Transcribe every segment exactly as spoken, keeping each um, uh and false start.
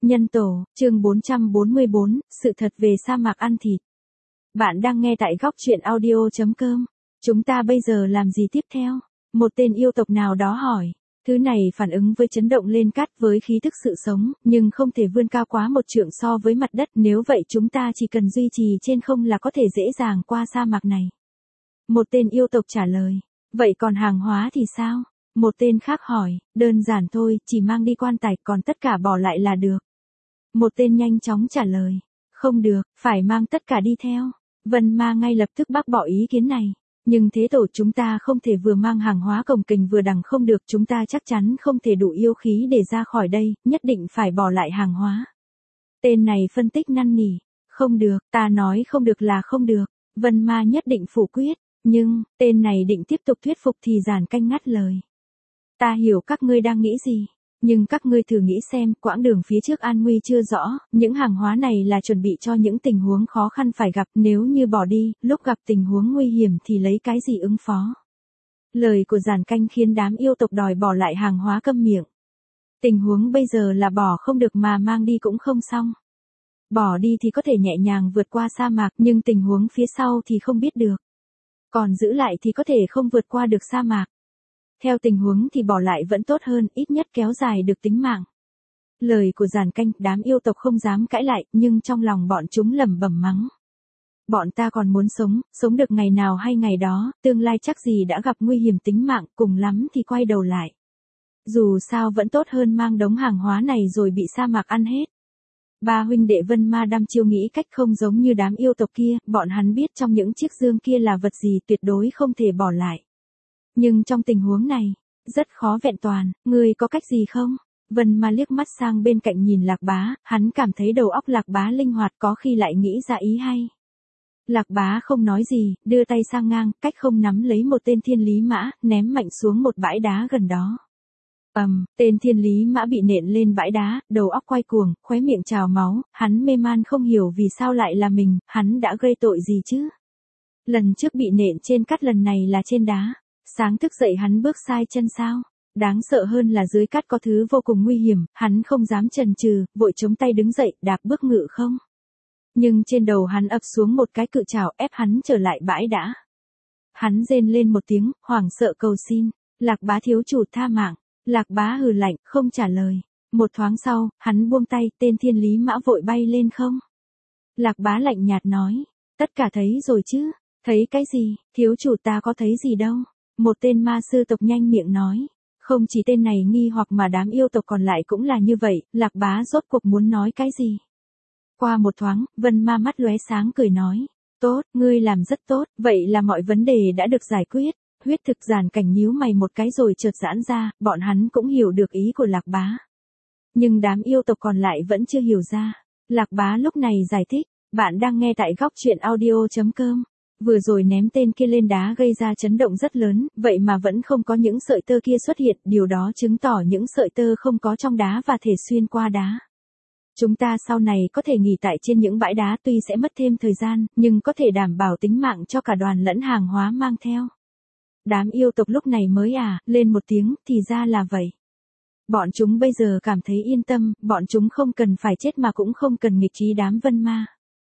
Nhân tổ, chương bốn trăm bốn mươi bốn, sự thật về sa mạc ăn thịt. Bạn đang nghe tại góc truyện audio.com. Chúng ta bây giờ làm gì tiếp theo? Một tên yêu tộc nào đó hỏi. Thứ này phản ứng với chấn động lên cát với khí thức sự sống, nhưng không thể vươn cao quá một trượng so với mặt đất, nếu vậy chúng ta chỉ cần duy trì trên không là có thể dễ dàng qua sa mạc này. Một tên yêu tộc trả lời. Vậy còn hàng hóa thì sao? Một tên khác hỏi, đơn giản thôi, chỉ mang đi quan tài, còn tất cả bỏ lại là được. Một tên nhanh chóng trả lời, không được, phải mang tất cả đi theo. Vân Ma ngay lập tức bác bỏ ý kiến này. Nhưng thế tổ chúng ta không thể vừa mang hàng hóa cồng kềnh vừa đằng không được, chúng ta chắc chắn không thể đủ yêu khí để ra khỏi đây, nhất định phải bỏ lại hàng hóa. Tên này phân tích năn nỉ, không được, ta nói không được là không được. Vân Ma nhất định phủ quyết, nhưng, tên này định tiếp tục thuyết phục thì Giản Canh ngắt lời. Ta hiểu các ngươi đang nghĩ gì, nhưng các ngươi thử nghĩ xem, quãng đường phía trước an nguy chưa rõ, những hàng hóa này là chuẩn bị cho những tình huống khó khăn phải gặp, nếu như bỏ đi, lúc gặp tình huống nguy hiểm thì lấy cái gì ứng phó. Lời của Giản Canh khiến đám yêu tộc đòi bỏ lại hàng hóa câm miệng. Tình huống bây giờ là bỏ không được mà mang đi cũng không xong. Bỏ đi thì có thể nhẹ nhàng vượt qua sa mạc, nhưng tình huống phía sau thì không biết được. Còn giữ lại thì có thể không vượt qua được sa mạc. Theo tình huống thì bỏ lại vẫn tốt hơn, ít nhất kéo dài được tính mạng. Lời của Giản Canh, đám yêu tộc không dám cãi lại, nhưng trong lòng bọn chúng lẩm bẩm mắng. Bọn ta còn muốn sống, sống được ngày nào hay ngày đó, tương lai chắc gì đã gặp nguy hiểm tính mạng, cùng lắm thì quay đầu lại. Dù sao vẫn tốt hơn mang đống hàng hóa này rồi bị sa mạc ăn hết. Ba huynh đệ Vân Ma đăm chiêu nghĩ cách không giống như đám yêu tộc kia, bọn hắn biết trong những chiếc dương kia là vật gì tuyệt đối không thể bỏ lại. Nhưng trong tình huống này, rất khó vẹn toàn, ngươi có cách gì không? Vân Ma liếc mắt sang bên cạnh nhìn Lạc Bá, hắn cảm thấy đầu óc Lạc Bá linh hoạt, có khi lại nghĩ ra ý hay. Lạc Bá không nói gì, đưa tay sang ngang, cách không nắm lấy một tên thiên lý mã, ném mạnh xuống một bãi đá gần đó. Ầm, um, tên thiên lý mã bị nện lên bãi đá, đầu óc quay cuồng, khóe miệng trào máu, hắn mê man không hiểu vì sao lại là mình, hắn đã gây tội gì chứ? Lần trước bị nện trên cát, lần này là trên đá. Sáng thức dậy hắn bước sai chân sao? Đáng sợ hơn là dưới cát có thứ vô cùng nguy hiểm, hắn không dám chần chừ, vội chống tay đứng dậy, đạp bước ngự không. Nhưng trên đầu hắn ập xuống một cái cự trảo ép hắn trở lại bãi đá. Hắn rên lên một tiếng, hoảng sợ cầu xin, Lạc Bá thiếu chủ tha mạng. Lạc Bá hừ lạnh, không trả lời. Một thoáng sau, hắn buông tay, tên thiên lý mã vội bay lên không. Lạc Bá lạnh nhạt nói, tất cả thấy rồi chứ? Thấy cái gì? Thiếu chủ ta có thấy gì đâu. Một tên ma sư tộc nhanh miệng nói. Không chỉ tên này nghi hoặc mà đám yêu tộc còn lại cũng là như vậy, Lạc Bá rốt cuộc muốn nói cái gì? Qua một thoáng, Vân Ma mắt lóe sáng cười nói. Tốt, ngươi làm rất tốt, vậy là mọi vấn đề đã được giải quyết. Huyết thực Giản Cảnh nhíu mày một cái rồi chợt giãn ra, bọn hắn cũng hiểu được ý của Lạc Bá. Nhưng đám yêu tộc còn lại vẫn chưa hiểu ra. Lạc Bá lúc này giải thích, bạn đang nghe tại góc truyện audio.com. Vừa rồi ném tên kia lên đá gây ra chấn động rất lớn, vậy mà vẫn không có những sợi tơ kia xuất hiện, điều đó chứng tỏ những sợi tơ không có trong đá và thể xuyên qua đá. Chúng ta sau này có thể nghỉ tại trên những bãi đá, tuy sẽ mất thêm thời gian, nhưng có thể đảm bảo tính mạng cho cả đoàn lẫn hàng hóa mang theo. Đám yêu tộc lúc này mới à, lên một tiếng, thì ra là vậy. Bọn chúng bây giờ cảm thấy yên tâm, bọn chúng không cần phải chết mà cũng không cần nghịch trí đám Vân Ma.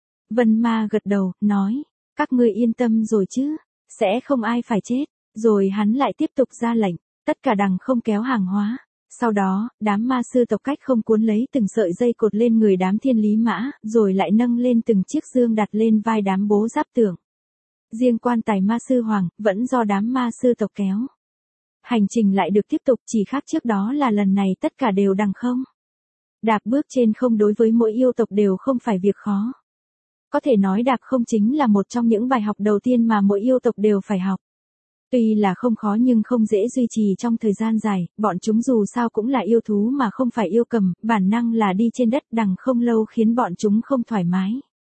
Vân Ma gật đầu, nói. Các ngươi yên tâm rồi chứ, sẽ không ai phải chết. Rồi hắn lại tiếp tục ra lệnh, tất cả đằng không kéo hàng hóa. Sau đó, đám ma sư tộc cách không cuốn lấy từng sợi dây cột lên người đám thiên lý mã, rồi lại nâng lên từng chiếc dương đặt lên vai đám bố giáp tượng. Riêng quan tài ma sư hoàng, vẫn do đám ma sư tộc kéo. Hành trình lại được tiếp tục, chỉ khác trước đó là lần này tất cả đều đằng không. Đạp bước trên không đối với mỗi yêu tộc đều không phải việc khó. Có thể nói đạp không chính là một trong những bài học đầu tiên mà mỗi yêu tộc đều phải học. Tuy là không khó nhưng không dễ duy trì trong thời gian dài, bọn chúng dù sao cũng là yêu thú mà không phải yêu cầm, bản năng là đi trên đất đằng không lâu khiến bọn chúng không thoải mái.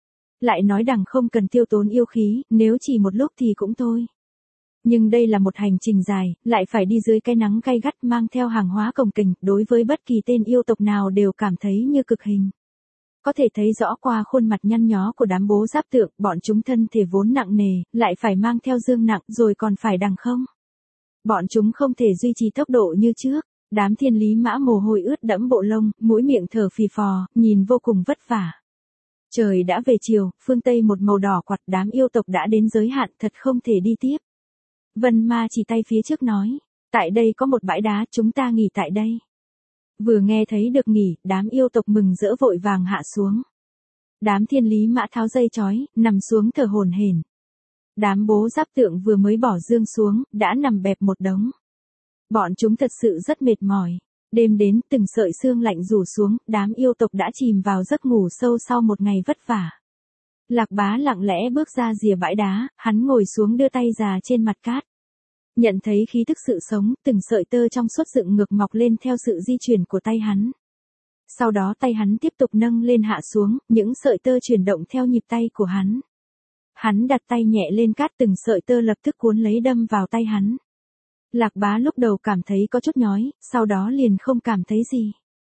Lại nói đằng không cần tiêu tốn yêu khí, nếu chỉ một lúc thì cũng thôi. Nhưng đây là một hành trình dài, lại phải đi dưới cái nắng gay gắt mang theo hàng hóa cồng kềnh, đối với bất kỳ tên yêu tộc nào đều cảm thấy như cực hình. Có thể thấy rõ qua khuôn mặt nhăn nhó của đám bố giáp tượng, bọn chúng thân thể vốn nặng nề, lại phải mang theo dương nặng rồi còn phải đằng không. Bọn chúng không thể duy trì tốc độ như trước, Đám thiên lý mã mồ hôi ướt đẫm bộ lông, mũi miệng thở phì phò, nhìn vô cùng vất vả. Trời đã về chiều, phương Tây một màu đỏ quặt, đám yêu tộc đã đến giới hạn, thật không thể đi tiếp. Vân Ma chỉ tay phía trước nói, tại đây có một bãi đá, chúng ta nghỉ tại đây. Vừa nghe thấy được nghỉ, đám yêu tộc mừng rỡ vội vàng hạ xuống. Đám thiên lý mã tháo dây chói, nằm xuống thở hổn hển. Đám bố giáp tượng vừa mới bỏ dương xuống, đã nằm bẹp một đống. Bọn chúng thật sự rất mệt mỏi. Đêm đến, từng sợi xương lạnh rủ xuống, đám yêu tộc đã chìm vào giấc ngủ sâu sau một ngày vất vả. Lạc Bá lặng lẽ bước ra rìa bãi đá, hắn ngồi xuống đưa tay ra trên mặt cát. Nhận thấy khí thức sự sống, từng sợi tơ trong suốt dựng ngược mọc lên theo sự di chuyển của tay hắn. Sau đó tay hắn tiếp tục nâng lên hạ xuống, những sợi tơ chuyển động theo nhịp tay của hắn. Hắn đặt tay nhẹ lên cát, từng sợi tơ lập tức cuốn lấy đâm vào tay hắn. Lạc Bá lúc đầu cảm thấy có chút nhói, sau đó liền không cảm thấy gì.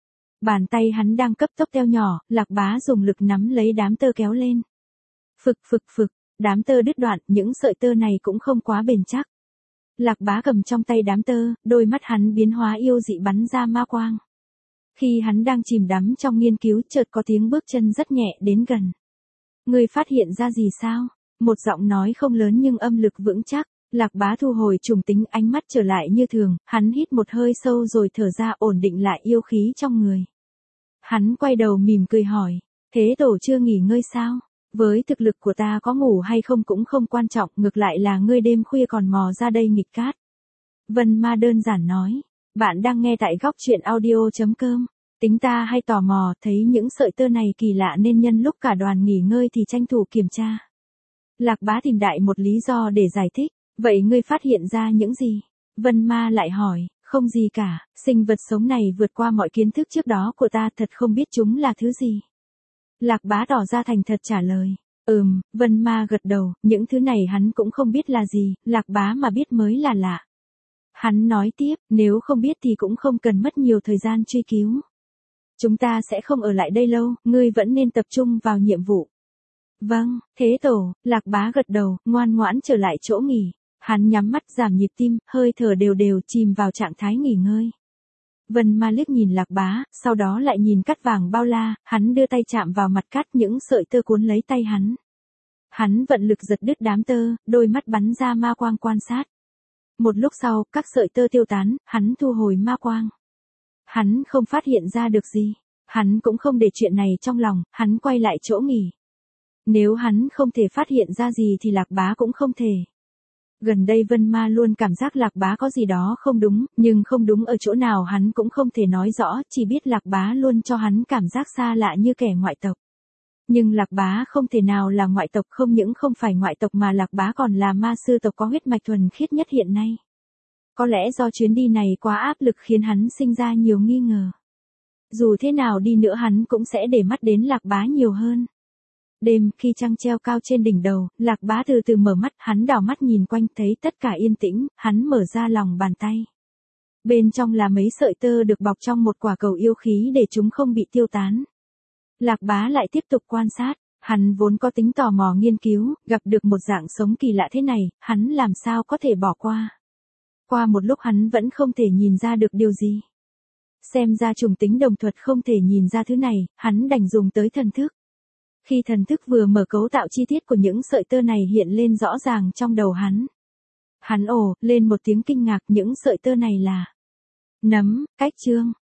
Bàn tay hắn đang cấp tốc teo nhỏ, Lạc Bá dùng lực nắm lấy đám tơ kéo lên. Phực phực phực, đám tơ đứt đoạn, những sợi tơ này cũng không quá bền chắc. Lạc Bá cầm trong tay đám tơ, đôi mắt hắn biến hóa yêu dị bắn ra ma quang. Khi hắn đang chìm đắm trong nghiên cứu, chợt có tiếng bước chân rất nhẹ đến gần. Người phát hiện ra gì sao? Một giọng nói không lớn nhưng âm lực vững chắc. Lạc Bá thu hồi trùng tính, ánh mắt trở lại như thường, hắn hít một hơi sâu rồi thở ra, ổn định lại yêu khí trong người. Hắn quay đầu mỉm cười hỏi, thế tổ chưa nghỉ ngơi sao? Với thực lực của ta có ngủ hay không cũng không quan trọng, ngược lại là ngươi đêm khuya còn mò ra đây nghịch cát. Vân Ma đơn giản nói, bạn đang nghe tại góc truyện audio chấm com. Tính ta hay tò mò, thấy những sợi tơ này kỳ lạ nên nhân lúc cả đoàn nghỉ ngơi thì tranh thủ kiểm tra. Lạc Bá tìm đại một lý do để giải thích. Vậy ngươi phát hiện ra những gì? Vân Ma lại hỏi, không gì cả, sinh vật sống này vượt qua mọi kiến thức trước đó của ta, thật không biết chúng là thứ gì. Lạc Bá tỏ ra thành thật trả lời, ừm, Vân Ma gật đầu, những thứ này hắn cũng không biết là gì, Lạc Bá mà biết mới là lạ. Hắn nói tiếp, nếu không biết thì cũng không cần mất nhiều thời gian truy cứu. Chúng ta sẽ không ở lại đây lâu, ngươi vẫn nên tập trung vào nhiệm vụ. Vâng, thế tổ, Lạc Bá gật đầu, ngoan ngoãn trở lại chỗ nghỉ. Hắn nhắm mắt giảm nhịp tim, hơi thở đều đều, chìm vào trạng thái nghỉ ngơi. Vân Ma liếc nhìn Lạc Bá, sau đó lại nhìn cát vàng bao la, hắn đưa tay chạm vào mặt cát, những sợi tơ cuốn lấy tay hắn. Hắn vận lực giật đứt đám tơ, đôi mắt bắn ra ma quang quan sát. Một lúc sau, các sợi tơ tiêu tán, hắn thu hồi ma quang. Hắn không phát hiện ra được gì. Hắn cũng không để chuyện này trong lòng, hắn quay lại chỗ nghỉ. Nếu hắn không thể phát hiện ra gì thì Lạc Bá cũng không thể. Gần đây Vân Ma luôn cảm giác Lạc Bá có gì đó không đúng, nhưng không đúng ở chỗ nào hắn cũng không thể nói rõ, chỉ biết Lạc Bá luôn cho hắn cảm giác xa lạ như kẻ ngoại tộc. Nhưng Lạc Bá không thể nào là ngoại tộc, không những không phải ngoại tộc mà Lạc Bá còn là ma sư tộc có huyết mạch thuần khiết nhất hiện nay. Có lẽ do chuyến đi này quá áp lực khiến hắn sinh ra nhiều nghi ngờ. Dù thế nào đi nữa hắn cũng sẽ để mắt đến Lạc Bá nhiều hơn. Đêm, khi trăng treo cao trên đỉnh đầu, Lạc Bá từ từ mở mắt, hắn đảo mắt nhìn quanh thấy tất cả yên tĩnh, hắn mở ra lòng bàn tay. Bên trong là mấy sợi tơ được bọc trong một quả cầu yêu khí để chúng không bị tiêu tán. Lạc Bá lại tiếp tục quan sát, hắn vốn có tính tò mò nghiên cứu, gặp được một dạng sống kỳ lạ thế này, hắn làm sao có thể bỏ qua. Qua một lúc hắn vẫn không thể nhìn ra được điều gì. Xem ra trùng tính đồng thuật không thể nhìn ra thứ này, hắn đành dùng tới thần thức. Khi thần thức vừa mở, cấu tạo chi tiết của những sợi tơ này hiện lên rõ ràng trong đầu hắn. Hắn ồ lên một tiếng kinh ngạc, những sợi tơ này là nấm, cách chương.